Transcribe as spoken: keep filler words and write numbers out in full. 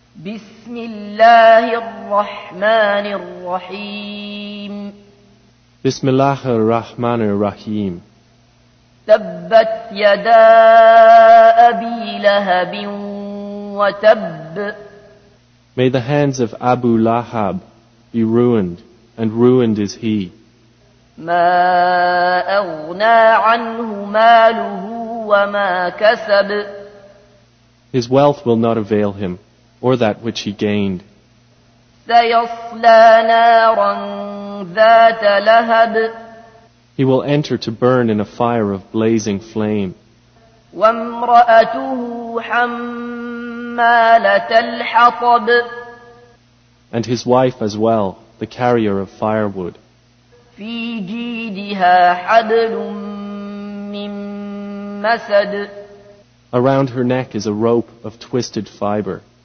بسم الله الرحمن الرحيم Bismillah ar-Rahman ar-Rahim. تبت يدا أبي لهب وتب. May the hands of Abu Lahab be ruined, and ruined is he. ما أغنى عنه ماله وما كسب. His wealth will not avail him, or that which he gained. سيصلى نارا ذات لهب. He will enter to burn in a fire of blazing flame. وامرأته حمالة الحطب. And his wife as well, the carrier of firewood. في جيدها حبل من مسد. Around her neck is a rope of twisted fiber.